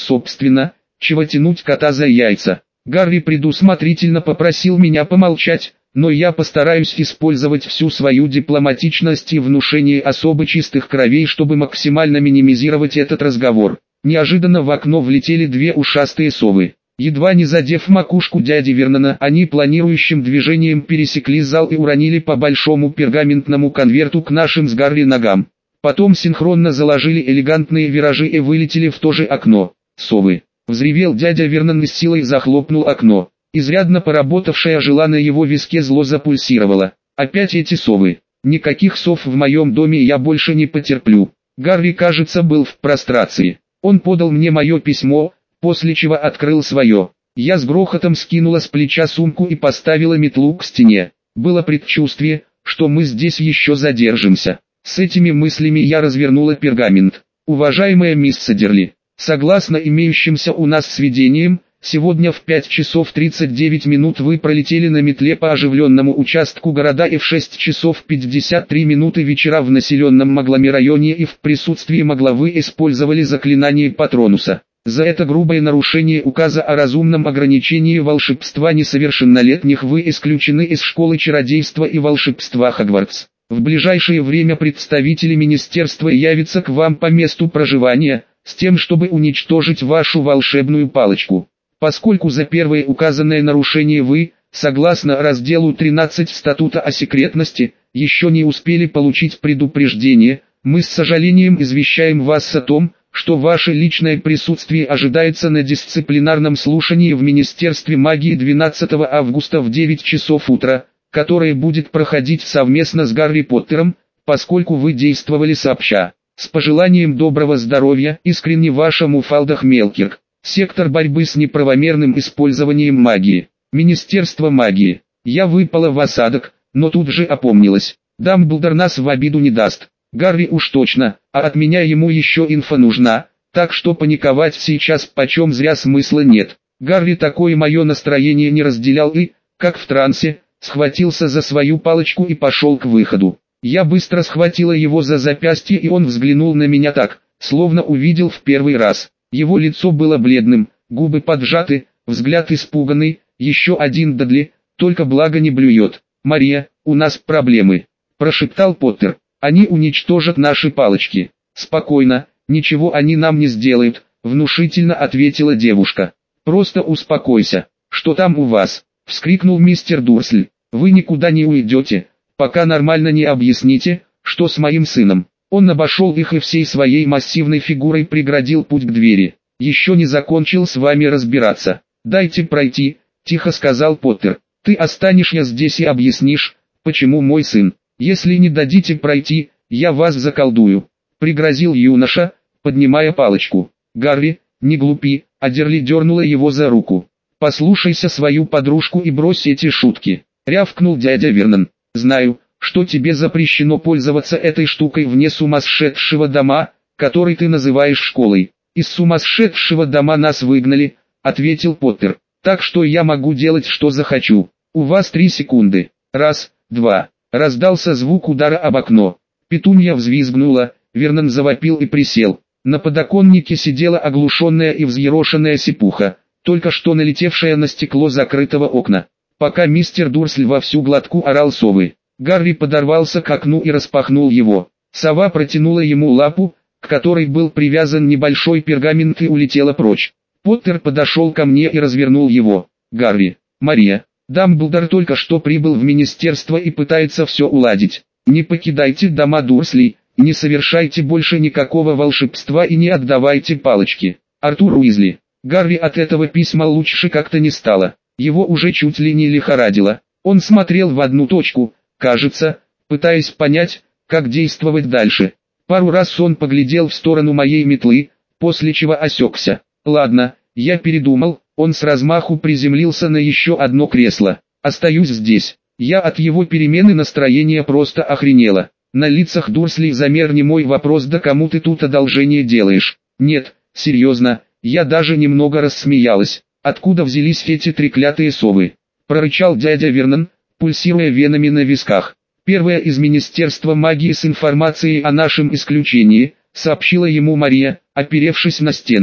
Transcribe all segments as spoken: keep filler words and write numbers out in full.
собственно, чего тянуть кота за яйца. Гарри предусмотрительно попросил меня помолчать, но я постараюсь использовать всю свою дипломатичность и внушение особо чистых кровей, чтобы максимально минимизировать этот разговор. Неожиданно в окно влетели две ушастые совы. Едва не задев макушку дяди Вернона, они планирующим движением пересекли зал и уронили по большому пергаментному конверту к нашим с Гарри ногам. Потом синхронно заложили элегантные виражи и вылетели в то же окно. Совы. Взревел дядя Вернон и с силой захлопнул окно. Изрядно поработавшая жила на его виске зло запульсировала. Опять эти совы. Никаких сов в моем доме я больше не потерплю. Гарри, кажется, был в прострации. Он подал мне мое письмо, после чего открыл свое. Я с грохотом скинула с плеча сумку и поставила метлу к стене. Было предчувствие, что мы здесь еще задержимся. С этими мыслями я развернула пергамент. Уважаемая мисс Садерли, согласно имеющимся у нас сведениям, сегодня в пять часов тридцать девять минут вы пролетели на метле по оживленному участку города и в шесть часов пятьдесят три минуты вечера в населенном Маглами районе и в присутствии Маглавы использовали заклинание Патронуса. За это грубое нарушение указа о разумном ограничении волшебства несовершеннолетних вы исключены из школы чародейства и волшебства Хогвартс. В ближайшее время представители министерства явятся к вам по месту проживания, с тем чтобы уничтожить вашу волшебную палочку. Поскольку за первое указанное нарушение вы, согласно разделу тринадцать Статута о секретности, еще не успели получить предупреждение, мы с сожалением извещаем вас о том, что ваше личное присутствие ожидается на дисциплинарном слушании в Министерстве магии двенадцатого августа в девять часов утра, которое будет проходить совместно с Гарри Поттером, поскольку вы действовали сообща. С пожеланием доброго здоровья, искренне ваша Муфалда Мелкирк. Сектор борьбы с неправомерным использованием магии. Министерство магии. Я выпала в осадок, но тут же опомнилась. Дамблдор нас в обиду не даст. Гарри уж точно, а от меня ему еще инфа нужна, так что паниковать сейчас почем зря смысла нет. Гарри такое мое настроение не разделял и, как в трансе, схватился за свою палочку и пошел к выходу. Я быстро схватила его за запястье, и он взглянул на меня так, словно увидел в первый раз. Его лицо было бледным, губы поджаты, взгляд испуганный. Еще один Дадли, только благо не блюет. «Мария, у нас проблемы», – прошептал Поттер. «Они уничтожат наши палочки». «Спокойно, ничего они нам не сделают», – внушительно ответила девушка. «Просто успокойся». «Что там у вас?» – вскрикнул мистер Дурсль. «Вы никуда не уйдете, пока нормально не объясните, что с моим сыном». Он обошел их и всей своей массивной фигурой преградил путь к двери. «Еще не закончил с вами разбираться. Дайте пройти», – тихо сказал Поттер. «Ты останешься здесь и объяснишь, почему мой сын. Если не дадите пройти, я вас заколдую», – пригрозил юноша, поднимая палочку. «Гарри, не глупи», – Адерли дернула его за руку. «Послушайся свою подружку и брось эти шутки», – рявкнул дядя Вернон. «Знаю, что тебе запрещено пользоваться этой штукой вне сумасшедшего дома, который ты называешь школой. Из сумасшедшего дома нас выгнали», – ответил Поттер. «Так что я могу делать что захочу. У вас три секунды. Раз, два». Раздался звук удара об окно. Петунья взвизгнула, Вернон завопил и присел. На подоконнике сидела оглушенная и взъерошенная сипуха, только что налетевшая на стекло закрытого окна. Пока мистер Дурсль во всю глотку орал совы, Гарри подорвался к окну и распахнул его. Сова протянула ему лапу, к которой был привязан небольшой пергамент, и улетела прочь. Поттер подошел ко мне и развернул его. «Гарри, Мария, Дамблдор только что прибыл в министерство и пытается все уладить. Не покидайте дома Дурслей, не совершайте больше никакого волшебства и не отдавайте палочки. Артур Уизли». Гарри от этого письма лучше как-то не стало. Его уже чуть ли не лихорадило. Он смотрел в одну точку, кажется, пытаясь понять, как действовать дальше. Пару раз он поглядел в сторону моей метлы, после чего осекся. «Ладно, я передумал». Он с размаху приземлился на еще одно кресло. «Остаюсь здесь». Я от его перемены настроения просто охренела. На лицах Дурслей замер немой вопрос: «Да кому ты тут одолжение делаешь?» «Нет, серьезно». Я даже немного рассмеялась. «Откуда взялись эти треклятые совы?» – прорычал дядя Вернон, пульсируя венами на висках. «Первое из Министерства магии с информацией о нашем исключении», – сообщила ему Мария, оперевшись на стену.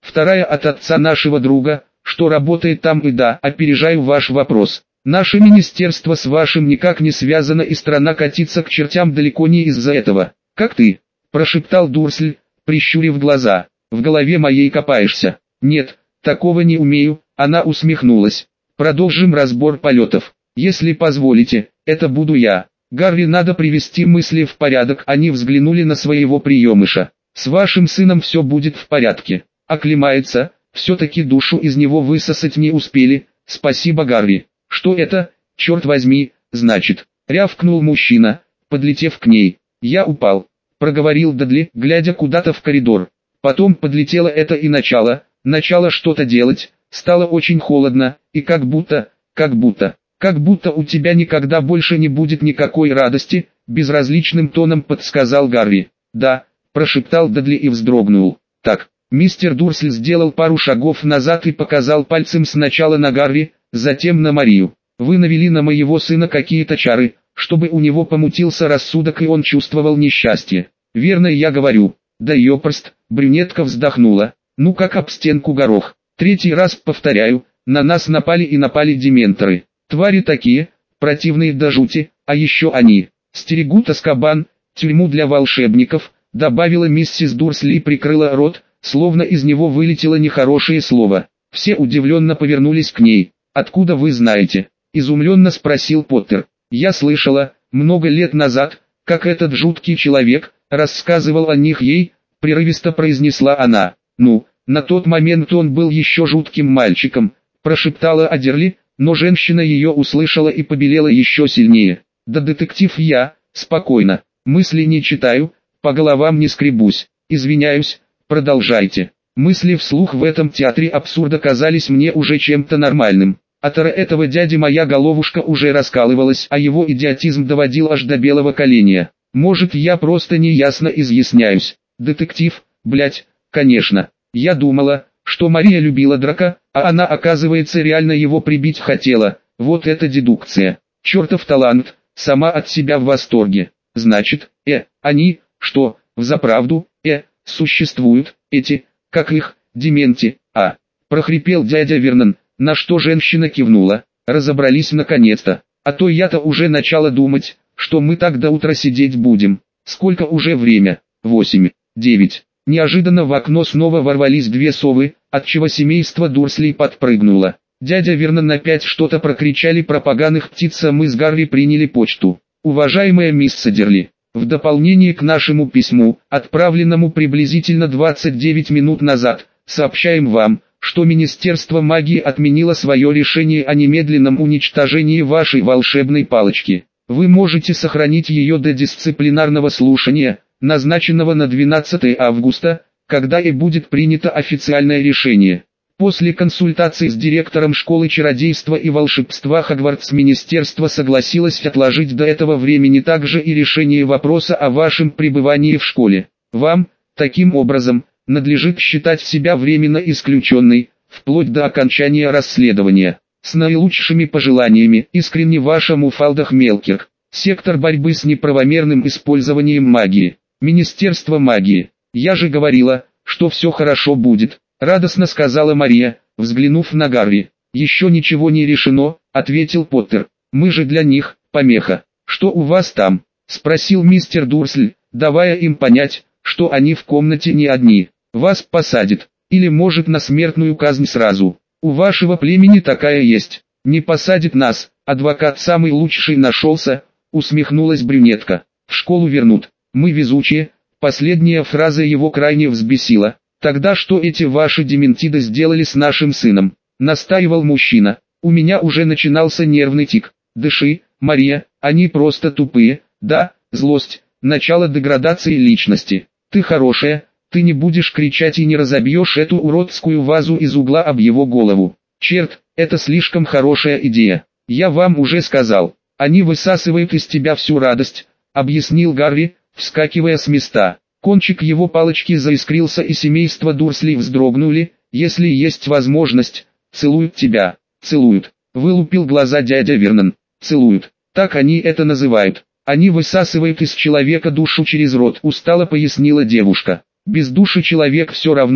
вторая от отца нашего друга, что работает там, и да, опережаю ваш вопрос. Наше министерство с вашим никак не связано, и страна катится к чертям далеко не из-за этого. Как ты? Прошептал Дурсль, прищурив глаза. В голове моей копаешься. Нет, такого не умею. Она усмехнулась. Продолжим разбор полетов. Если позволите, это буду я. Гарри, надо привести мысли в порядок. Они взглянули на своего приемыша. С вашим сыном все будет в порядке. Оклемается, все-таки душу из него высосать не успели. Спасибо, Гарри. Что это, черт возьми, значит? Рявкнул мужчина, подлетев к ней. Я упал. Проговорил Дадли, глядя куда-то в коридор. Потом подлетело это и начало, начало что-то делать. Стало очень холодно, и как будто, как будто, как будто у тебя никогда больше не будет никакой радости, безразличным тоном подсказал Гарри. Да, прошептал Дадли и вздрогнул. Так, мистер Дурсль сделал пару шагов назад и показал пальцем сначала на Гарри, затем на Марию. Вы навели на моего сына какие-то чары, чтобы у него помутился рассудок и он чувствовал несчастье. Верно я говорю. Да ёпрст, брюнетка вздохнула. Ну как об стенку горох. Третий раз повторяю, на нас напали и напали дементоры. Твари такие, противные до жути, а еще они стерегут Азкабан, тюрьму для волшебников, добавила миссис Дурсли и прикрыла рот, словно из него вылетело нехорошее слово. Все удивленно повернулись к ней. «Откуда вы знаете?» – изумленно спросил Поттер. «Я слышала, много лет назад, как этот жуткий человек рассказывал о них ей», – прерывисто произнесла она. «Ну, на тот момент он был еще жутким мальчиком», – прошептала Адерли, но женщина ее услышала и побелела еще сильнее. «Да детектив я, спокойно, мысли не читаю, по головам не скребусь, извиняюсь, продолжайте». Мысли вслух в этом театре абсурда казались мне уже чем-то нормальным. От этого дяди моя головушка уже раскалывалась, а его идиотизм доводил аж до белого коленя. Может, я просто неясно изъясняюсь. Детектив, блять, конечно. Я думала, что Мария любила Драка, а она, оказывается, реально его прибить хотела. Вот это дедукция. Чертов талант, сама от себя в восторге. Значит, э, они, что, взаправду, э, существуют, эти, как их, дементи, а, прохрипел дядя Вернон, на что женщина кивнула. Разобрались наконец-то, а то я-то уже начала думать, что мы так до утра сидеть будем. Сколько уже время? Восемь, девять. Неожиданно в окно снова ворвались две совы, отчего семейство Дурслей подпрыгнуло. Дядя Вернон опять что-то прокричали про поганых птиц, а мы с Гарри приняли почту. Уважаемая мисс Садерли, в дополнение к нашему письму, отправленному приблизительно двадцать девять минут назад, сообщаем вам, что Министерство магии отменило свое решение о немедленном уничтожении вашей волшебной палочки. Вы можете сохранить ее до дисциплинарного слушания, назначенного на двенадцатое августа, когда и будет принято официальное решение. После консультации с директором школы чародейства и волшебства Хогвартс министерство согласилось отложить до этого времени также и решение вопроса о вашем пребывании в школе. Вам, таким образом, надлежит считать себя временно исключенной, вплоть до окончания расследования. С наилучшими пожеланиями, искренне ваша Муфалдах Мелкирк. Сектор борьбы с неправомерным использованием магии. Министерство магии. Я же говорила, что все хорошо будет. Радостно сказала Мария, взглянув на Гарри. «Еще ничего не решено», — ответил Поттер. «Мы же для них, помеха». «Что у вас там?» — спросил мистер Дурсль, давая им понять, что они в комнате не одни. «Вас посадят, или может на смертную казнь сразу. У вашего племени такая есть. Не посадит нас, адвокат самый лучший нашелся», — усмехнулась брюнетка. «В школу вернут. Мы везучие». Последняя фраза его крайне взбесила. «Тогда что эти ваши дементиды сделали с нашим сыном?» — настаивал мужчина. «У меня уже начинался нервный тик. Дыши, Мария, они просто тупые, да, злость, начало деградации личности. Ты хорошая, ты не будешь кричать и не разобьешь эту уродскую вазу из угла об его голову. Черт, это слишком хорошая идея. Я вам уже сказал, они высасывают из тебя всю радость», — объяснил Гарри, вскакивая с места. Кончик его палочки заискрился, и семейство Дурслей вздрогнули. «Если есть возможность, целуют тебя, целуют», — вылупил глаза дядя Вернон. «Целуют, так они это называют. Они высасывают из человека душу через рот», — устало пояснила девушка. «Без души человек все равно,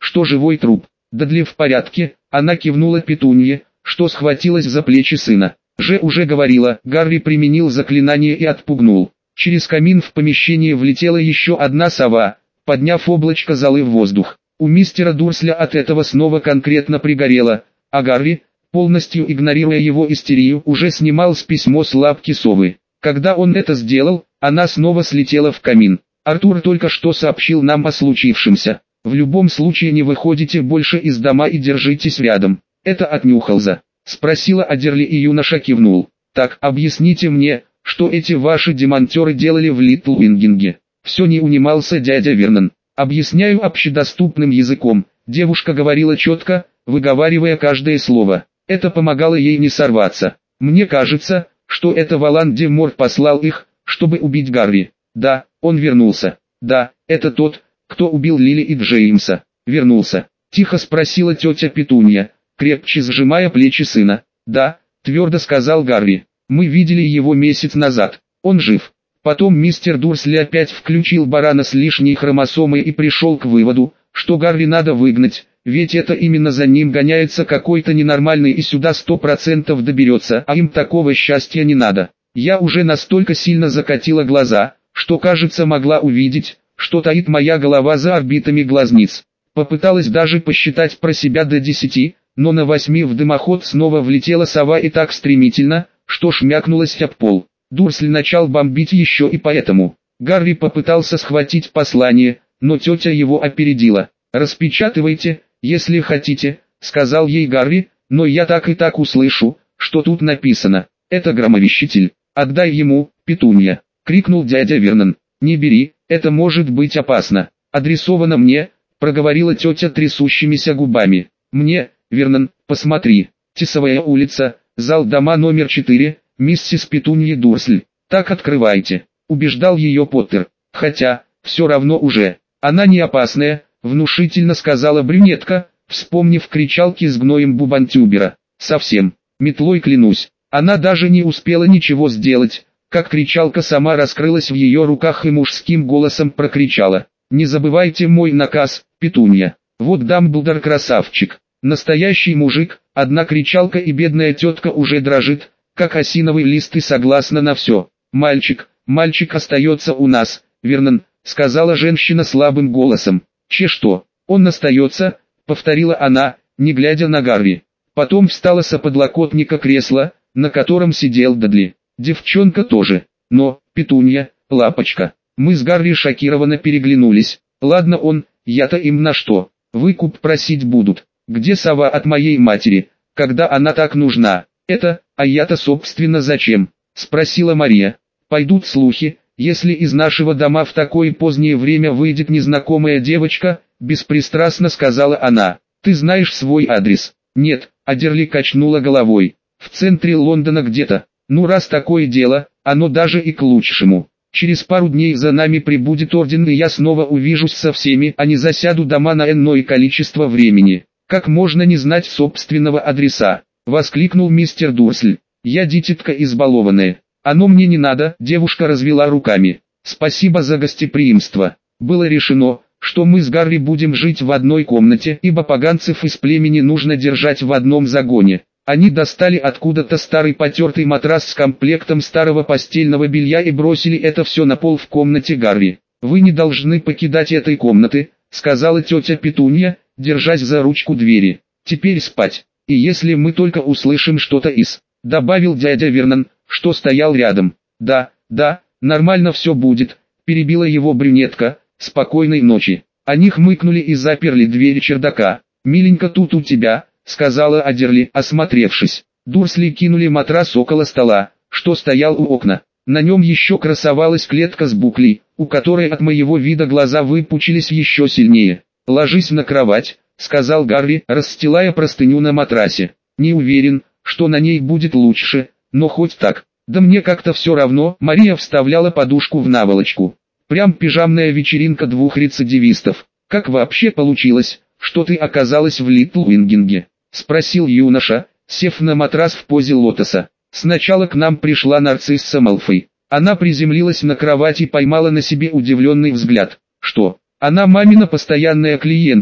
что живой труп. Дадли в порядке, она кивнула Петунье, что схватилась за плечи сына. Же уже говорила, Гарри применил заклинание и отпугнул. Через камин в помещение влетела еще одна сова, подняв облачко золы в воздух. У мистера Дурсля от этого снова конкретно пригорело, а Гарри, полностью игнорируя его истерию, уже снимал с письмо с лапки совы. Когда он это сделал, она снова слетела в камин. Артур только что сообщил нам о случившемся. В любом случае не выходите больше из дома и держитесь рядом. Это от Нюхалза. Спросила Адерли, и юноша кивнул. Так, объясните мне, что эти ваши демонтеры делали в Литл Уингинге. Все не унимался дядя Вернон. Объясняю общедоступным языком. Девушка говорила четко, выговаривая каждое слово. Это помогало ей не сорваться. Мне кажется, что это Волан-де-Морт послал их, чтобы убить Гарри. Да, он вернулся. Да, это тот, кто убил Лили и Джеймса. Вернулся. Тихо спросила тетя Петунья, крепче сжимая плечи сына. Да, твердо сказал Гарри. Мы видели его месяц назад. Он жив. Потом мистер Дурсли опять включил барана с лишней хромосомой и пришел к выводу, что Гарри надо выгнать, ведь это именно за ним гоняется какой-то ненормальный и сюда сто процентов доберется, а им такого счастья не надо. Я уже настолько сильно закатила глаза, что кажется могла увидеть, что таит моя голова за орбитами глазниц. Попыталась даже посчитать про себя до десяти, но на восьми в дымоход снова влетела сова и так стремительно, что шмякнулась об пол. Дурсли начал бомбить еще и поэтому. Гарри попытался схватить послание, но тетя его опередила. «Распечатывайте, если хотите», — сказал ей Гарри, «но я так и так услышу, что тут написано. Это громовещитель. Отдай ему, Петунья», — крикнул дядя Вернон. «Не бери, это может быть опасно. Адресовано мне», — проговорила тетя трясущимися губами. «Мне, Вернон, посмотри. Тесовая улица, зал дома номер четыре, миссис Петунья Дурсль. Так открывайте», — убеждал ее Поттер. «Хотя, все равно уже. Она не опасная», — внушительно сказала брюнетка, вспомнив кричалки с гноем Бубантюбера. «Совсем, метлой клянусь». Она даже не успела ничего сделать, как кричалка сама раскрылась в ее руках и мужским голосом прокричала: «Не забывайте мой наказ, Петунья. Вот Дамблдор красавчик, настоящий мужик». Одна кричалка и бедная тетка уже дрожит, как осиновый лист, и согласна на все. «Мальчик, мальчик остается у нас, Вернон», — сказала женщина слабым голосом. «Че что, он остается?» — повторила она, не глядя на Гарри. Потом встала с подлокотника кресла, на котором сидел Дадли. Девчонка тоже. Но, Петунья, лапочка. Мы с Гарри шокированно переглянулись. Ладно он, я-то им на что? Выкуп просить будут. Где сова от моей матери, когда она так нужна? Это, а я-то собственно зачем? Спросила Мария. Пойдут слухи, если из нашего дома в такое позднее время выйдет незнакомая девочка, беспристрастно сказала она. Ты знаешь свой адрес? Нет, Адерли качнула головой. В центре Лондона где-то. Ну раз такое дело, оно даже и к лучшему. Через пару дней за нами прибудет орден, и я снова увижусь со всеми, а не засяду дома на энное количество времени. Как можно не знать собственного адреса? Воскликнул мистер Дурсль. Я дитятка избалованная. Оно мне не надо, девушка развела руками. Спасибо за гостеприимство. Было решено, что мы с Гарри будем жить в одной комнате, ибо поганцев из племени нужно держать в одном загоне. Они достали откуда-то старый потертый матрас с комплектом старого постельного белья и бросили это все на пол в комнате Гарри. «Вы не должны покидать этой комнаты», — сказала тетя Петунья, держась за ручку двери. «Теперь спать. И если мы только услышим что-то из...» — добавил дядя Вернон, что стоял рядом. «Да, да, нормально все будет», — перебила его брюнетка. «Спокойной ночи». Они хмыкнули и заперли дверь чердака. «Миленько тут у тебя», — сказала Адерли, осмотревшись. Дурсли кинули матрас около стола, что стоял у окна. На нем еще красовалась клетка с буклей, у которой от моего вида глаза выпучились еще сильнее. «Ложись на кровать», — сказал Гарри, расстилая простыню на матрасе. «Не уверен, что на ней будет лучше, но хоть так». «Да мне как-то все равно», — Мария вставляла подушку в наволочку. «Прям пижамная вечеринка двух рецидивистов. Как вообще получилось, что ты оказалась в Литл Уингинге?» — спросил юноша, сев на матрас в позе лотоса. «Сначала к нам пришла Нарцисса Малфой. Она приземлилась на кровать и поймала на себе удивленный взгляд. Что? Она мамина постоянная клиентка»,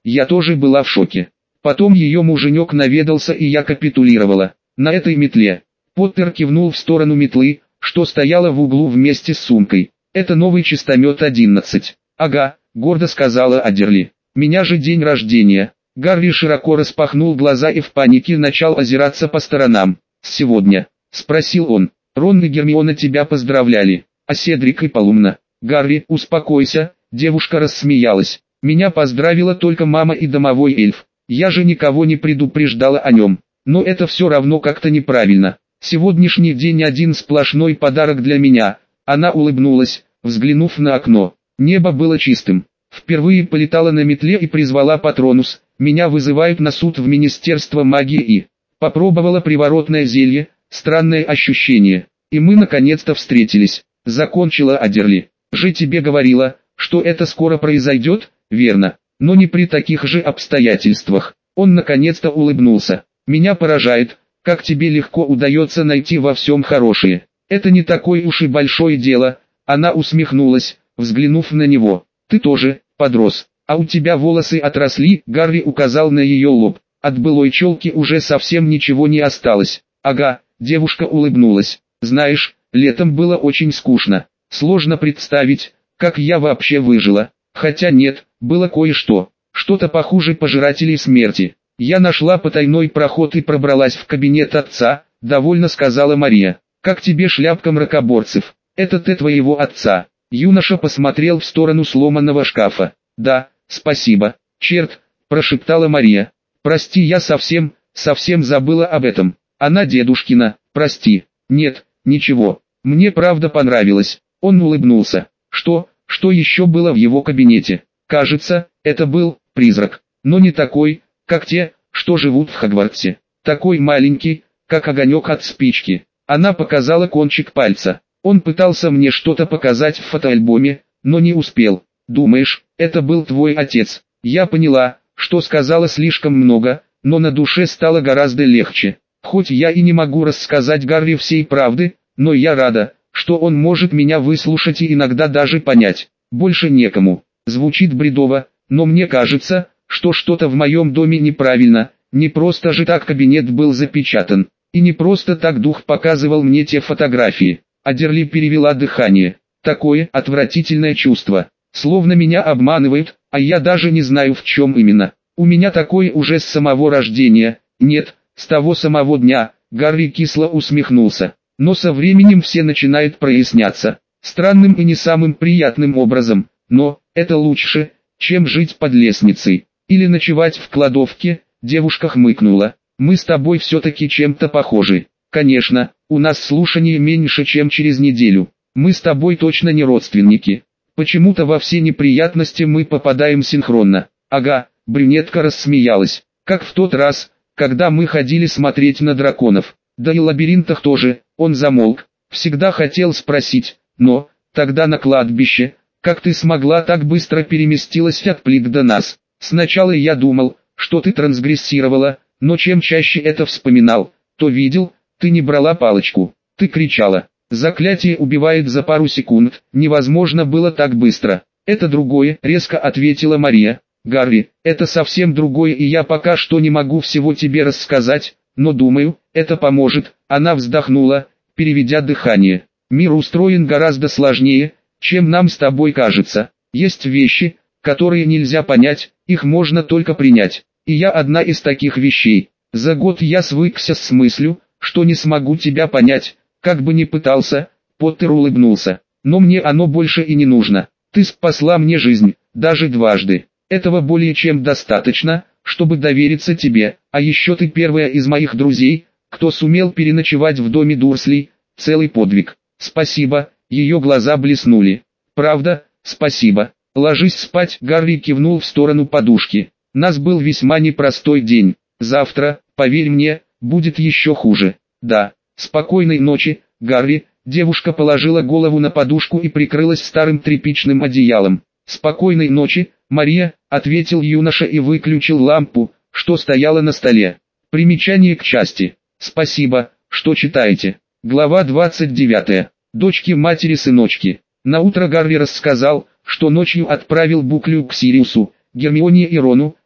Я тоже была в шоке. Потом ее муженек наведался и я капитулировала. На этой метле. Поттер кивнул в сторону метлы, что стояла в углу вместе с сумкой. Это новый чистомет одиннадцать. Ага, гордо сказала Адерли. Меня же день рождения. Гарри широко распахнул глаза и в панике начал озираться по сторонам. «Сегодня?» – спросил он. «Рон и Гермиона тебя поздравляли, а Седрик и Полумна». «Гарри, успокойся», – девушка рассмеялась. «Меня поздравила только мама и домовой эльф. Я же никого не предупреждала о нем. Но это все равно как-то неправильно. Сегодняшний день один сплошной подарок для меня». Она улыбнулась, взглянув на окно. Небо было чистым. Впервые полетала на метле и призвала Патронус. Меня вызывают на суд в Министерство магии и... Попробовала приворотное зелье, странное ощущение. И мы наконец-то встретились. Закончила Адерли. Же тебе говорила, что это скоро произойдет, верно? Но не при таких же обстоятельствах. Он наконец-то улыбнулся. Меня поражает, как тебе легко удается найти во всем хорошее. Это не такое уж и большое дело. Она усмехнулась, взглянув на него. Ты тоже, подрос. А у тебя волосы отросли, Гарри указал на ее лоб. От былой челки уже совсем ничего не осталось. Ага, девушка улыбнулась. Знаешь, летом было очень скучно. Сложно представить, как я вообще выжила. Хотя нет, было кое-что. Что-то похуже пожирателей смерти. Я нашла потайной проход и пробралась в кабинет отца, довольно сказала Мария. Как тебе шляпка мракоборцев? Это ты твоего отца. Юноша посмотрел в сторону сломанного шкафа. Да, спасибо. Черт, прошептала Мария. Прости, я совсем, совсем забыла об этом. Она дедушкина, прости. Нет, ничего. Мне правда понравилось. Он улыбнулся. Что, что еще было в его кабинете? Кажется, это был призрак. Но не такой, как те, что живут в Хогвартсе. Такой маленький, как огонек от спички. Она показала кончик пальца. Он пытался мне что-то показать в фотоальбоме, но не успел. Думаешь, это был твой отец? Я поняла, что сказала слишком много, но на душе стало гораздо легче. Хоть я и не могу рассказать Гарри всей правды, но я рада, что он может меня выслушать и иногда даже понять. Больше некому. Звучит бредово, но мне кажется, что что-то в моем доме неправильно. Не просто же так кабинет был запечатан. И не просто так дух показывал мне те фотографии. Адерли перевела дыхание. Такое отвратительное чувство. Словно меня обманывают, а я даже не знаю в чем именно. У меня такое уже с самого рождения. Нет, с того самого дня. Гарри кисло усмехнулся. Но со временем все начинает проясняться. Странным и не самым приятным образом. Но, это лучше, чем жить под лестницей. Или ночевать в кладовке, девушка хмыкнула. Мы с тобой все-таки чем-то похожи. Конечно, у нас слушание меньше, чем через неделю. Мы с тобой точно не родственники. Почему-то во все неприятности мы попадаем синхронно. Ага, брюнетка рассмеялась. Как в тот раз, когда мы ходили смотреть на драконов. Да и в лабиринтах тоже. Он замолк. Всегда хотел спросить, но, тогда на кладбище, как ты смогла так быстро переместилась от плит до нас? Сначала я думал, что ты трансгрессировала, но чем чаще это вспоминал, то видел, ты не брала палочку, ты кричала. Заклятие убивает за пару секунд, невозможно было так быстро. Это другое, резко ответила Мария. Гарри, это совсем другое, и я пока что не могу всего тебе рассказать, но думаю, это поможет. Она вздохнула, переведя дыхание. Мир устроен гораздо сложнее, чем нам с тобой кажется. Есть вещи, которые нельзя понять, их можно только принять. И я одна из таких вещей. За год я свыкся с мыслью, что не смогу тебя понять, как бы ни пытался. Поттер улыбнулся. Но мне оно больше и не нужно. Ты спасла мне жизнь, даже дважды. Этого более чем достаточно, чтобы довериться тебе. А еще ты первая из моих друзей, кто сумел переночевать в доме Дурслей. Целый подвиг. Спасибо. Ее глаза блеснули. Правда, спасибо. Ложись спать. Гарри кивнул в сторону подушки. Нас был весьма непростой день. Завтра, поверь мне, будет еще хуже. Да. Спокойной ночи, Гарри. Девушка положила голову на подушку и прикрылась старым тряпичным одеялом. Спокойной ночи, Мария, ответил юноша и выключил лампу, что стояла на столе. Примечание к части. Спасибо, что читаете. Глава двадцать девятая. Дочки-матери-сыночки. Наутро Гарри рассказал, что ночью отправил Буклю к Сириусу, Гермионе и Рону,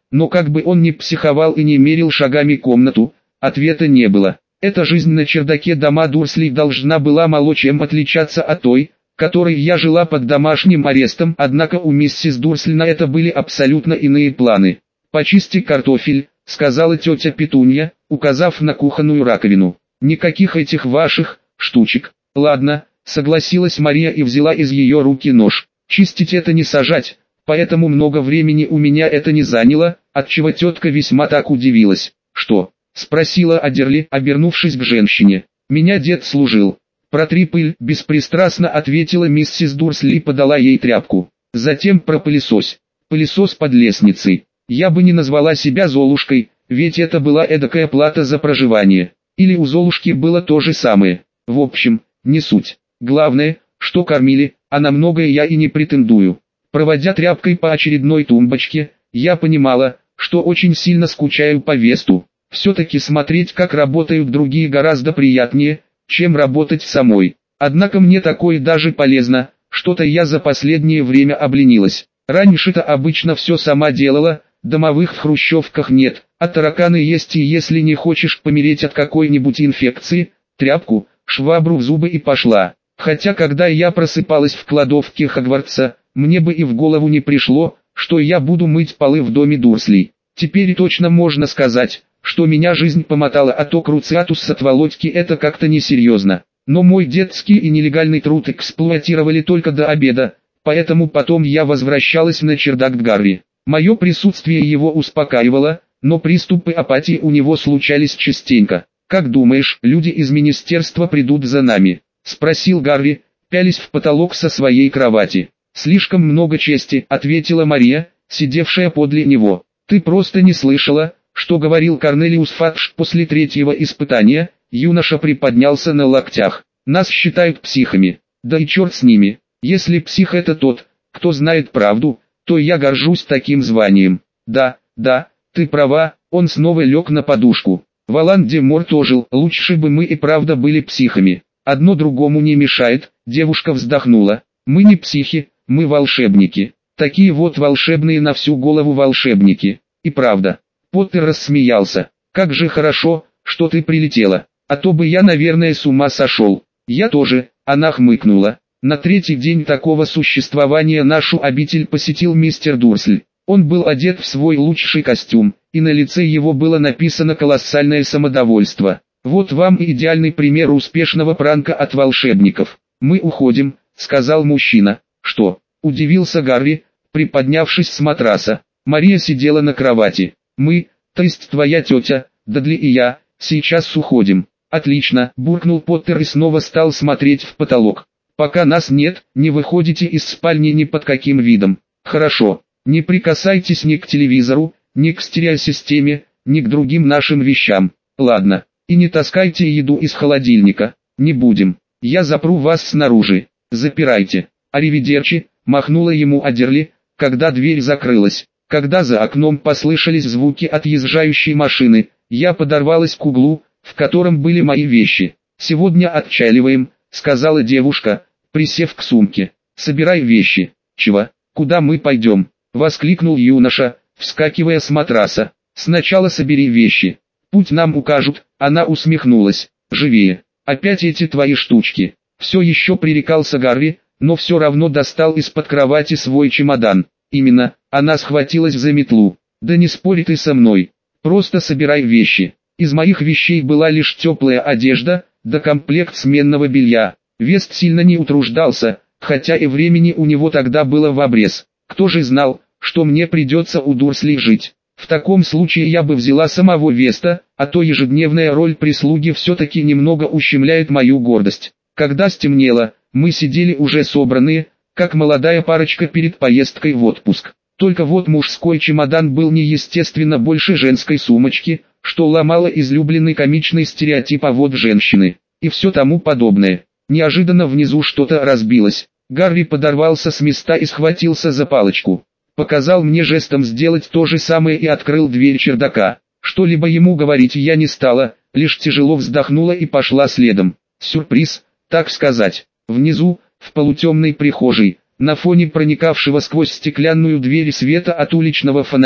Но как бы он ни психовал и не мерил шагами комнату, ответа не было. Эта жизнь на чердаке дома Дурсли должна была мало чем отличаться от той, которой я жила под домашним арестом, однако у миссис Дурсли на это были абсолютно иные планы. «Почисти картофель», — сказала тетя Петунья, указав на кухонную раковину. «Никаких этих ваших штучек». «Ладно», — согласилась Мария и взяла из ее руки нож. «Чистить это не сажать, поэтому много времени у меня это не заняло», отчего тетка весьма так удивилась. «Что?» — спросила Адерли, обернувшись к женщине. «Меня дед служил». «Протри пыль», — беспристрастно ответила миссис Дурсли и подала ей тряпку. «Затем пропылесось. Пылесос под лестницей. Я бы не назвала себя Золушкой, ведь это была эдакая плата за проживание. Или у Золушки было то же самое. В общем, не суть. Главное, что кормили, а на многое я и не претендую». Проводя тряпкой по очередной тумбочке, я понимала, что очень сильно скучаю по Весту. Все-таки смотреть, как работают другие, гораздо приятнее, чем работать самой. Однако мне такое даже полезно, что-то я за последнее время обленилась. Раньше-то обычно все сама делала, домовых в хрущевках нет, а тараканы есть, и если не хочешь помереть от какой-нибудь инфекции, тряпку, швабру в зубы и пошла. Хотя когда я просыпалась в кладовке Хогвартса, мне бы и в голову не пришло, что я буду мыть полы в доме Дурслей. Теперь точно можно сказать, что меня жизнь помотала, а то Круциатус от Володьки это как-то несерьезно. Но мой детский и нелегальный труд эксплуатировали только до обеда, поэтому потом я возвращалась на чердак к Гарри. Мое присутствие его успокаивало, но приступы апатии у него случались частенько. «Как думаешь, люди из министерства придут за нами?» — спросил Гарри, пялясь в потолок со своей кровати. «Слишком много чести», — ответила Мария, сидевшая подле него. «Ты просто не слышала, что говорил Корнелиус Фадж после третьего испытания?» Юноша приподнялся на локтях. «Нас считают психами. Да и черт с ними. Если псих это тот, кто знает правду, то я горжусь таким званием». «Да, да, ты права», — он снова лег на подушку. «Волан-де-Морт ожил, лучше бы мы и правда были психами. Одно другому не мешает», — девушка вздохнула. «Мы не психи, мы волшебники. Такие вот волшебные на всю голову волшебники». «И правда». Поттер рассмеялся. «Как же хорошо, что ты прилетела. А то бы я, наверное, с ума сошел». «Я тоже», — она хмыкнула. На третий день такого существования нашу обитель посетил мистер Дурсль. Он был одет в свой лучший костюм, и на лице его было написано колоссальное самодовольство. «Вот вам и идеальный пример успешного пранка от волшебников. Мы уходим», — сказал мужчина. «Что?» — удивился Гарри, приподнявшись с матраса. Мария сидела на кровати. «Мы, то есть твоя тетя, Дадли и я, сейчас уходим». «Отлично», — буркнул Поттер и снова стал смотреть в потолок. «Пока нас нет, не выходите из спальни ни под каким видом». «Хорошо. Не прикасайтесь ни к телевизору, ни к стереосистеме, ни к другим нашим вещам. Ладно. И не таскайте еду из холодильника. Не будем. Я запру вас снаружи. Запирайте». «Аривидерчи», — махнула ему Адерли, когда дверь закрылась. Когда за окном послышались звуки отъезжающей машины, я подорвалась к углу, в котором были мои вещи. «Сегодня отчаливаем», — сказала девушка, присев к сумке. «Собирай вещи». «Чего? Куда мы пойдем?» — воскликнул юноша, вскакивая с матраса. «Сначала собери вещи. Путь нам укажут». Она усмехнулась. «Живее. Опять эти твои штучки». Все еще пререкался Гарри, но все равно достал из-под кровати свой чемодан. «Именно». Она схватилась за метлу. «Да не спори ты со мной. Просто собирай вещи». Из моих вещей была лишь теплая одежда, да комплект сменного белья. Вест сильно не утруждался, хотя и времени у него тогда было в обрез. Кто же знал, что мне придется у Дурслей жить? В таком случае я бы взяла самого Веста, а то ежедневная роль прислуги все-таки немного ущемляет мою гордость. Когда стемнело, мы сидели уже собранные, как молодая парочка перед поездкой в отпуск. Только вот мужской чемодан был неестественно больше женской сумочки, что ломало излюбленный комичный стереотип «а вот женщины» и все тому подобное. Неожиданно внизу что-то разбилось. Гарри подорвался с места и схватился за палочку. Показал мне жестом сделать то же самое и открыл дверь чердака. Что-либо ему говорить я не стала, лишь тяжело вздохнула и пошла следом. Сюрприз, так сказать. Внизу, в полутемной прихожей, на фоне проникавшего сквозь стеклянную дверь света от уличного фонаря,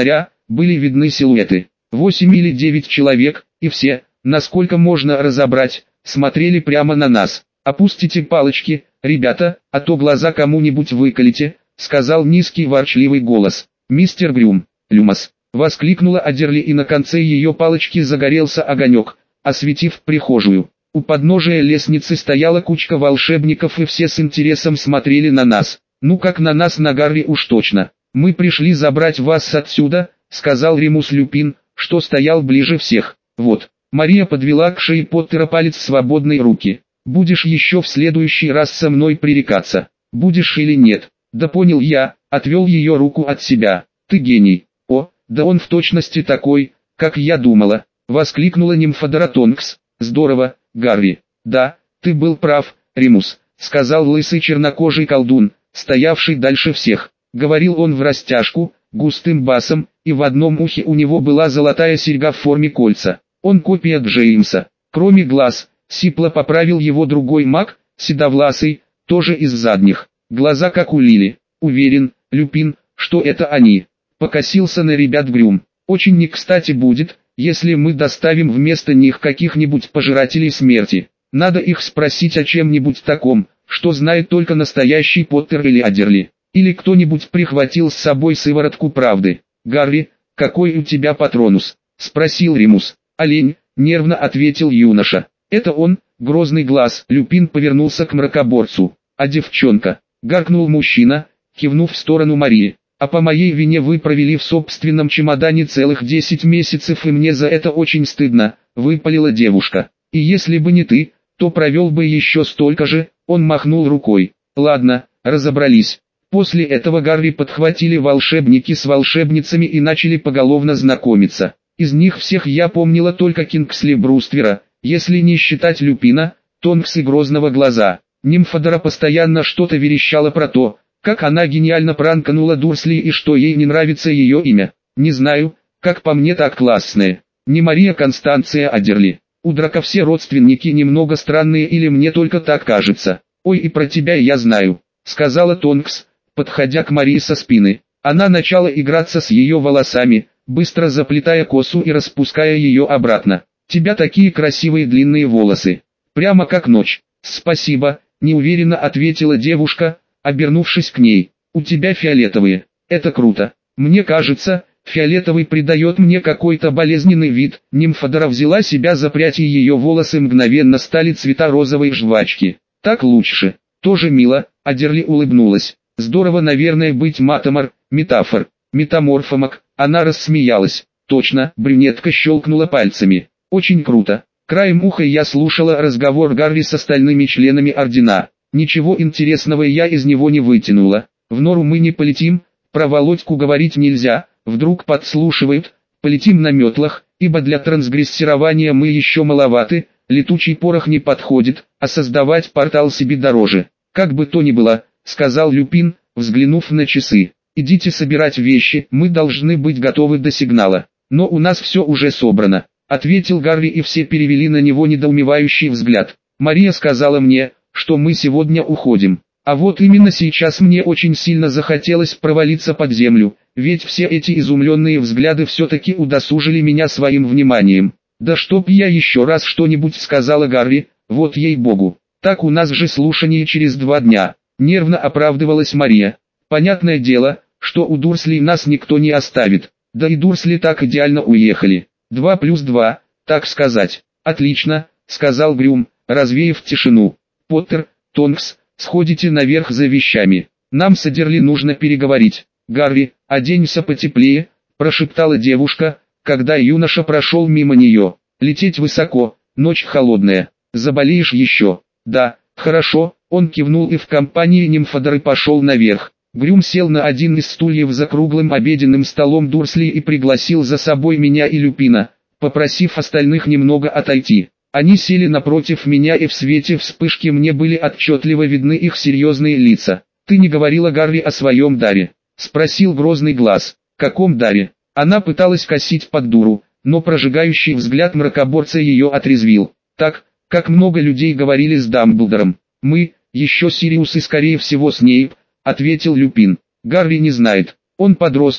были видны силуэты. Восемь или девять человек, и все, насколько можно разобрать, смотрели прямо на нас. «Опустите палочки, ребята, а то глаза кому-нибудь выколите», — сказал низкий ворчливый голос. «Мистер Грюм, Люмос!» — воскликнула Адерли, и на конце ее палочки загорелся огонек, осветив прихожую. У подножия лестницы стояла кучка волшебников, и все с интересом смотрели на нас. «Ну как на нас, на Гарри уж точно. Мы пришли забрать вас отсюда», — сказал Ремус Люпин, что стоял ближе всех. «Вот». Мария подвела к шее Поттера палец свободной руки. «Будешь еще в следующий раз со мной пререкаться? Будешь или нет?» «Да понял я», — отвел ее руку от себя. «Ты гений». «О, да он в точности такой, как я думала», — воскликнула нимфодора Тонкс. «Здорово, Гарри». «Да, ты был прав, Ремус», — сказал лысый чернокожий колдун, стоявший дальше всех. Говорил он в растяжку, густым басом, и в одном ухе у него была золотая серьга в форме кольца. Он копия Джеймса. Кроме глаз, сипло поправил его другой маг, седовласый, тоже из задних. Глаза как у Лили. «Уверен, Люпин, что это они». Покосился на ребят Грюм. «Очень не кстати будет, если мы доставим вместо них каких-нибудь пожирателей смерти. Надо их спросить о чем-нибудь таком, что знает только настоящий Поттер или Адерли. Или кто-нибудь прихватил с собой сыворотку правды». «Гарри, какой у тебя патронус?» — спросил Ремус. «Олень», — нервно ответил юноша. «Это он, грозный глаз». Люпин повернулся к мракоборцу. «А девчонка?» — гаркнул мужчина, кивнув в сторону Марии. «А по моей вине вы провели в собственном чемодане целых десять месяцев, и мне за это очень стыдно», — выпалила девушка. «И если бы не ты, то провел бы еще столько же», — он махнул рукой. «Ладно, разобрались». После этого Гарри подхватили волшебники с волшебницами и начали поголовно знакомиться. Из них всех я помнила только Кингсли Бруствера, если не считать Люпина, Тонкс и Грозного Глаза. Нимфодора постоянно что-то верещала про то, как она гениально пранканула Дурсли и что ей не нравится ее имя. Не знаю, как по мне так классное. Не Мария Констанция Адерли. У Драка все родственники немного странные, или мне только так кажется. «Ой, и про тебя я знаю», — сказала Тонкс, подходя к Марии со спины. Она начала играться с ее волосами, быстро заплетая косу и распуская ее обратно. «Тебя такие красивые длинные волосы. Прямо как ночь». «Спасибо», — неуверенно ответила девушка, обернувшись к ней. «У тебя фиолетовые. Это круто. Мне кажется, фиолетовый придает мне какой-то болезненный вид». Нимфодора взяла себя за прядь, и ее волосы мгновенно стали цвета розовой жвачки. «Так лучше». «Тоже мило», — Адерли улыбнулась. «Здорово, наверное, быть матомор, метафор, метаморфомок». Она рассмеялась. «Точно», — брюнетка щелкнула пальцами. «Очень круто». Краем уха я слушала разговор Гарри с остальными членами Ордена. Ничего интересного я из него не вытянула. В нору мы не полетим, про Володьку говорить нельзя, вдруг подслушивают. Полетим на метлах, ибо для трансгрессирования мы еще маловаты, летучий порох не подходит, а создавать портал себе дороже. «Как бы то ни было», — сказал Люпин, взглянув на часы. «Идите собирать вещи, мы должны быть готовы до сигнала». «Но у нас все уже собрано», — ответил Гарри, и все перевели на него недоумевающий взгляд. «Мария сказала мне, что мы сегодня уходим. А вот именно сейчас мне очень сильно захотелось провалиться под землю, ведь все эти изумленные взгляды все-таки удосужили меня своим вниманием». «Да чтоб я еще раз что-нибудь сказала, Гарри, вот ей-богу. Так у нас же слушание через два дня», — нервно оправдывалась Мария. «Понятное дело, что у Дурсли нас никто не оставит. Да и Дурсли так идеально уехали. Два плюс два, так сказать». «Отлично», — сказал Грюм, развеяв тишину. «Поттер, Тонкс, сходите наверх за вещами. Нам с Адерли нужно переговорить». «Гарри, оденься потеплее», — прошептала девушка, когда юноша прошел мимо нее. «Лететь высоко, ночь холодная. Заболеешь еще». «Да, хорошо», — он кивнул и в компании нимфодоры пошел наверх. Грюм сел на один из стульев за круглым обеденным столом Дурсли и пригласил за собой меня и Люпина, попросив остальных немного отойти. Они сели напротив меня, и в свете вспышки мне были отчетливо видны их серьезные лица. «Ты не говорила Гарри о своем даре?» — спросил Грозный Глаз. «Каком даре?» Она пыталась косить под дуру, но прожигающий взгляд мракоборца ее отрезвил. «Так, как много людей говорили с Дамблдором. Мы, еще Сириус и скорее всего Снейп», — ответил Люпин. «Гарри не знает. Он подросток,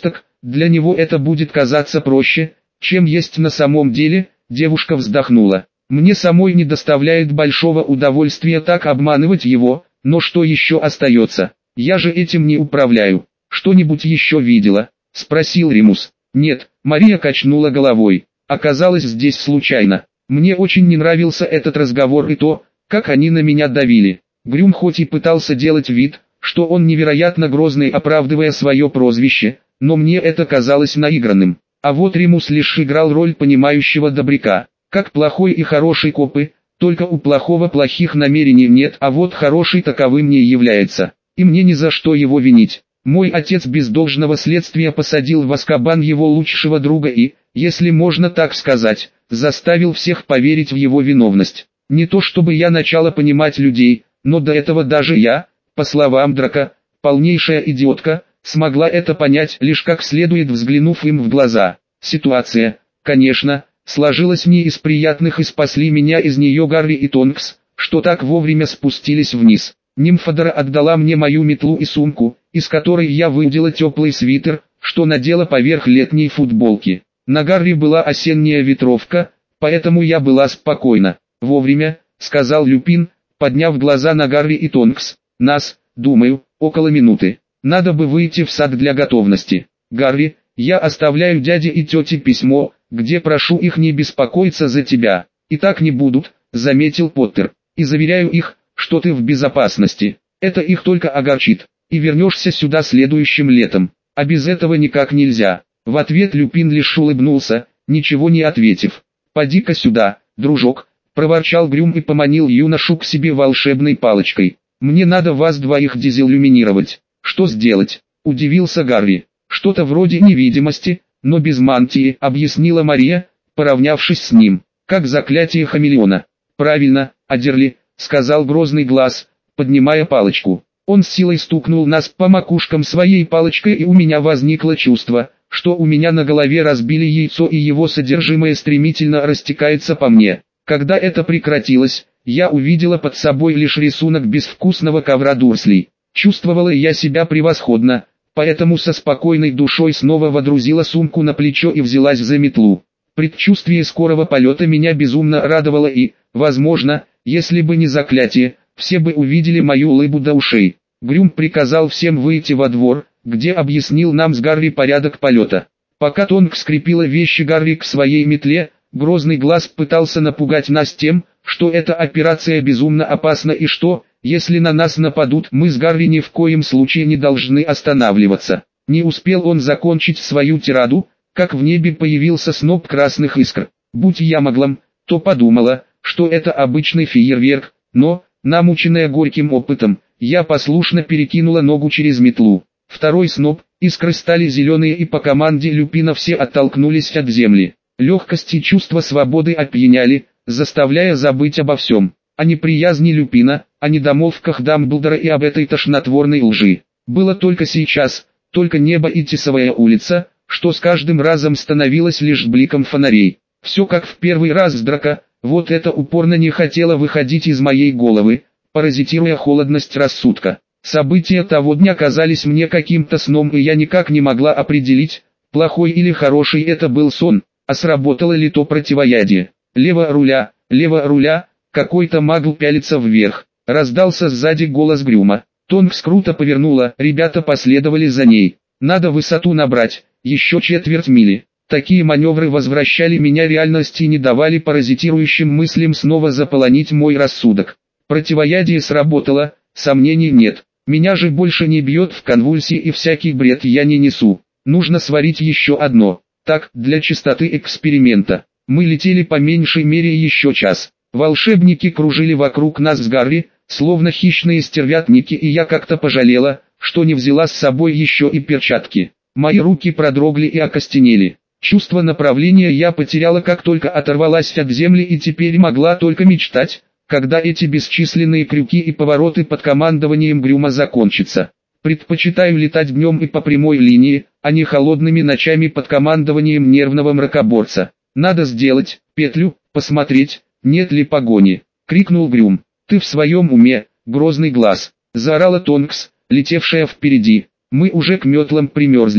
Для него это будет казаться проще, чем есть на самом деле. Девушка вздохнула. Мне самой не доставляет большого удовольствия так обманывать его, но что еще остается? Я же этим не управляю. Что-нибудь еще видела? Спросил Римус. Нет, Мария качнула головой. Оказалось здесь случайно. Мне очень не нравился этот разговор и то, как они на меня давили. Грюм хоть и пытался делать вид, что он невероятно грозный, оправдывая свое прозвище, но мне это казалось наигранным. А вот Римус лишь играл роль понимающего добряка. Как плохой и хороший копы, только у плохого плохих намерений нет, а вот хороший таковым не является. И мне ни за что его винить. Мой отец без должного следствия посадил в Азкабан его лучшего друга и, если можно так сказать, заставил всех поверить в его виновность. Не то чтобы я начала понимать людей, но до этого даже я, по словам Драка, полнейшая идиотка, смогла это понять лишь как следует взглянув им в глаза. Ситуация, конечно, сложилась не из приятных, и спасли меня из нее Гарри и Тонкс, что так вовремя спустились вниз. Нимфодора отдала мне мою метлу и сумку, из которой я выудила теплый свитер, что надела поверх летней футболки. На Гарри была осенняя ветровка, поэтому я была спокойна. «Вовремя», — сказал Люпин, подняв глаза на Гарри и Тонкс. «Нас, думаю, около минуты. Надо бы выйти в сад для готовности. Гарри, я оставляю дяде и тете письмо, где прошу их не беспокоиться за тебя. И так не будут», — заметил Поттер. «И заверяю их, что ты в безопасности. Это их только огорчит. И вернешься сюда следующим летом. А без этого никак нельзя». В ответ Люпин лишь улыбнулся, ничего не ответив. «Поди-ка сюда, дружок», — проворчал Грюм и поманил юношу к себе волшебной палочкой. «Мне надо вас двоих дезиллюминировать». «Что сделать?» — удивился Гарри. «Что-то вроде невидимости, но без мантии», — объяснила Мария, поравнявшись с ним. «Как заклятие хамелеона». «Правильно, Адерли», — сказал Грозный Глаз, поднимая палочку. Он с силой стукнул нас по макушкам своей палочкой, и у меня возникло чувство, что у меня на голове разбили яйцо и его содержимое стремительно растекается по мне. Когда это прекратилось, я увидела под собой лишь рисунок безвкусного ковра Дурслей. Чувствовала я себя превосходно, поэтому со спокойной душой снова водрузила сумку на плечо и взялась за метлу. Предчувствие скорого полета меня безумно радовало и, возможно, если бы не заклятие, все бы увидели мою улыбу до ушей. Грюм приказал всем выйти во двор, где объяснил нам с Гарри порядок полета. Пока Тонк скрепила вещи Гарри к своей метле, Грозный Глаз пытался напугать нас тем, что эта операция безумно опасна и что, если на нас нападут, мы с Гарри ни в коем случае не должны останавливаться. Не успел он закончить свою тираду, как в небе появился сноп красных искр. Будь я моглом, то подумала, что это обычный фейерверк, но, намученная горьким опытом, я послушно перекинула ногу через метлу. Второй сноп, искры стали зеленые, и по команде Люпина все оттолкнулись от земли. Легкость и чувство свободы опьяняли, заставляя забыть обо всем. О неприязни Люпина, о недомолвках Дамблдора и об этой тошнотворной лжи. Было только сейчас, только небо и Тисовая улица, что с каждым разом становилось лишь бликом фонарей. Все как в первый раз с Драко, вот это упорно не хотело выходить из моей головы, паразитируя холодность рассудка. События того дня казались мне каким-то сном, и я никак не могла определить, плохой или хороший это был сон, а сработало ли то противоядие. «Лево руля, лево руля», какой-то магл пялится вверх. Раздался сзади голос Грюма. Тонкс круто повернула, ребята последовали за ней. «Надо высоту набрать, еще четверть мили». Такие маневры возвращали меня реальности и не давали паразитирующим мыслям снова заполонить мой рассудок. Противоядие сработало, сомнений нет. Меня же больше не бьет в конвульсии и всякий бред я не несу. Нужно сварить еще одно. Так, для чистоты эксперимента. Мы летели по меньшей мере еще час. Волшебники кружили вокруг нас с Гарри, словно хищные стервятники, и я как-то пожалела, что не взяла с собой еще и перчатки. Мои руки продрогли и окостенели. Чувство направления я потеряла, как только оторвалась от земли, и теперь могла только мечтать, когда эти бесчисленные крюки и повороты под командованием Грюма закончатся. Предпочитаю летать днем и по прямой линии, а не холодными ночами под командованием нервного мракоборца. «Надо сделать петлю, посмотреть, нет ли погони», — крикнул Грюм. «Ты в своем уме, Грозный Глаз?» — заорала Тонкс, летевшая впереди. «Мы уже к метлам примерзли.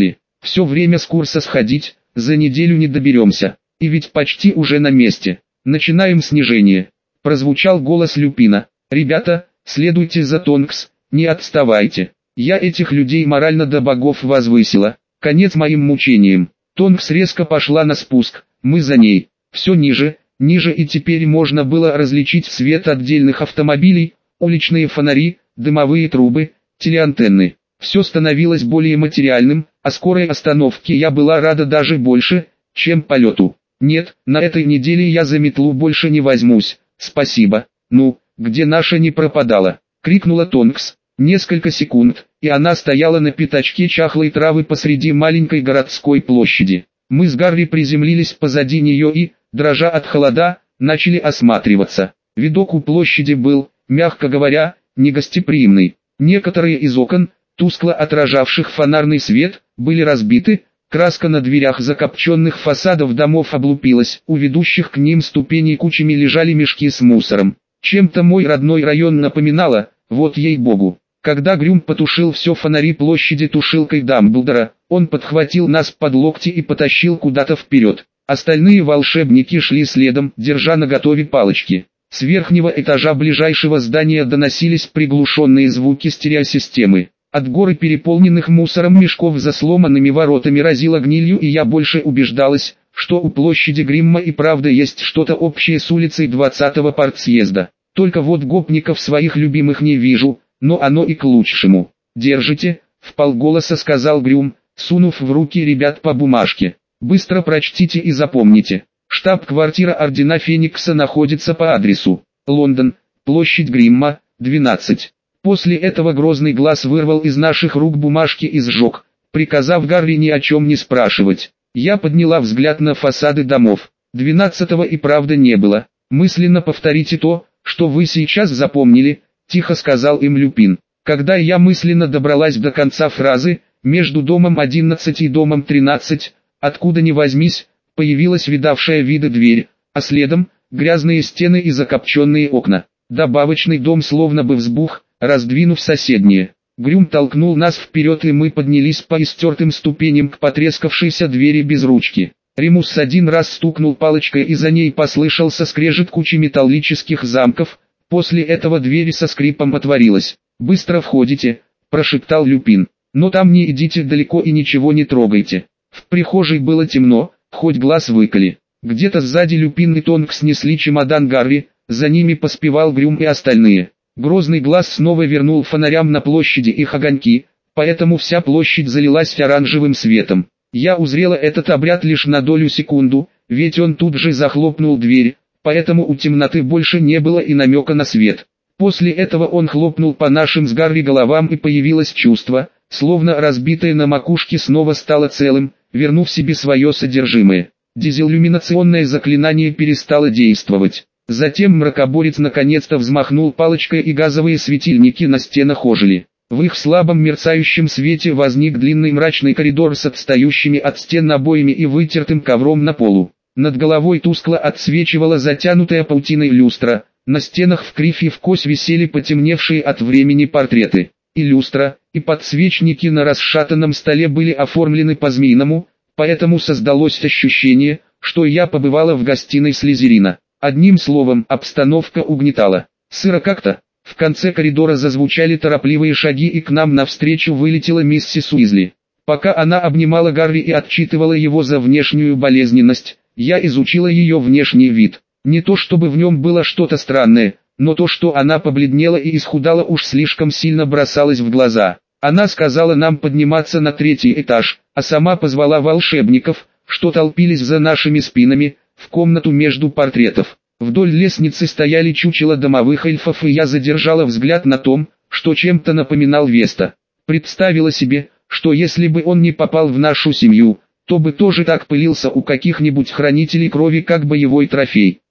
Все время с курса сходить, за неделю не доберемся. И ведь почти уже на месте. Начинаем снижение. Прозвучал голос Люпина. Ребята, следуйте за Тонкс, не отставайте. Я этих людей морально до богов возвысила. Конец моим мучениям. Тонкс резко пошла на спуск, мы за ней. Все ниже, ниже, и теперь можно было различить свет отдельных автомобилей, уличные фонари, дымовые трубы, телеантенны. Все становилось более материальным, а скорой остановке я была рада даже больше, чем полету. Нет, на этой неделе я за метлу больше не возьмусь, спасибо. Ну, где наша не пропадала? Крикнула Тонкс. Несколько секунд, и она стояла на пятачке чахлой травы посреди маленькой городской площади. Мы с Гарри приземлились позади нее и, дрожа от холода, начали осматриваться. Видок у площади был, мягко говоря, негостеприимный. Некоторые из окон, тускло отражавших фонарный свет, были разбиты, краска на дверях закопченных фасадов домов облупилась, у ведущих к ним ступеней кучами лежали мешки с мусором. Чем-то мой родной район напоминало, вот ей-богу. Когда Грюм потушил все фонари площади тушилкой Дамблдора, он подхватил нас под локти и потащил куда-то вперед. Остальные волшебники шли следом, держа наготове палочки. С верхнего этажа ближайшего здания доносились приглушенные звуки стереосистемы. От горы переполненных мусором мешков за сломанными воротами разило гнилью, и я больше убеждалась, что у площади Гримма и правда есть что-то общее с улицей двадцатого партсъезда. Только вот гопников своих любимых не вижу, но оно и к лучшему. «Держите», — вполголоса сказал Грюм, сунув в руки ребят по бумажке. «Быстро прочтите и запомните. Штаб-квартира Ордена Феникса находится по адресу Лондон, площадь Гримма, двенадцать». После этого грозный глаз вырвал из наших рук бумажки и сжег, приказав Гарри ни о чем не спрашивать. Я подняла взгляд на фасады домов. Двенадцатого и правда не было. «Мысленно повторите то, что вы сейчас запомнили», — тихо сказал им Люпин. Когда я мысленно добралась до конца фразы, между домом одиннадцать и домом тринадцать, откуда ни возьмись, появилась видавшая виды дверь, а следом — грязные стены и закопченные окна. Добавочный дом словно бы взбух, раздвинув соседние. Грюм толкнул нас вперед, и мы поднялись по истертым ступеням к потрескавшейся двери без ручки. Римус один раз стукнул палочкой, и за ней послышался скрежет кучи металлических замков. После этого дверь со скрипом отворилась. «Быстро входите», — прошептал Люпин. «Но там не идите далеко и ничего не трогайте». В прихожей было темно, хоть глаз выколи. Где-то сзади Люпин и Тонкс снесли чемодан Гарри, за ними поспевал Грюм и остальные. Грозный глаз снова вернул фонарям на площади их огоньки, поэтому вся площадь залилась оранжевым светом. Я узрела этот обряд лишь на долю секунду, ведь он тут же захлопнул дверь, поэтому у темноты больше не было и намека на свет. После этого он хлопнул по нашим с Гарри головам, и появилось чувство, словно разбитое на макушке снова стало целым, вернув себе свое содержимое. Дезиллюминационное заклинание перестало действовать. Затем мракоборец наконец-то взмахнул палочкой, и газовые светильники на стенах ожили. В их слабом мерцающем свете возник длинный мрачный коридор с отстающими от стен обоями и вытертым ковром на полу. Над головой тускло отсвечивала затянутая паутиной люстра, на стенах в кривь и в кось висели потемневшие от времени портреты. И люстра, и подсвечники на расшатанном столе были оформлены по-змеиному, поэтому создалось ощущение, что я побывала в гостиной Слизерина. Одним словом, обстановка угнетала. Сыро как-то. В конце коридора зазвучали торопливые шаги, и к нам навстречу вылетела миссис Уизли. Пока она обнимала Гарри и отчитывала его за внешнюю болезненность, я изучила ее внешний вид. Не то чтобы в нем было что-то странное, но то, что она побледнела и исхудала, уж слишком сильно бросалось в глаза. Она сказала нам подниматься на третий этаж, а сама позвала волшебников, что толпились за нашими спинами, в комнату между портретов. Вдоль лестницы стояли чучела домовых эльфов, и я задержала взгляд на том, что чем-то напоминал Веста. Представила себе, что если бы он не попал в нашу семью, то бы тоже так пылился у каких-нибудь хранителей крови, как боевой трофей.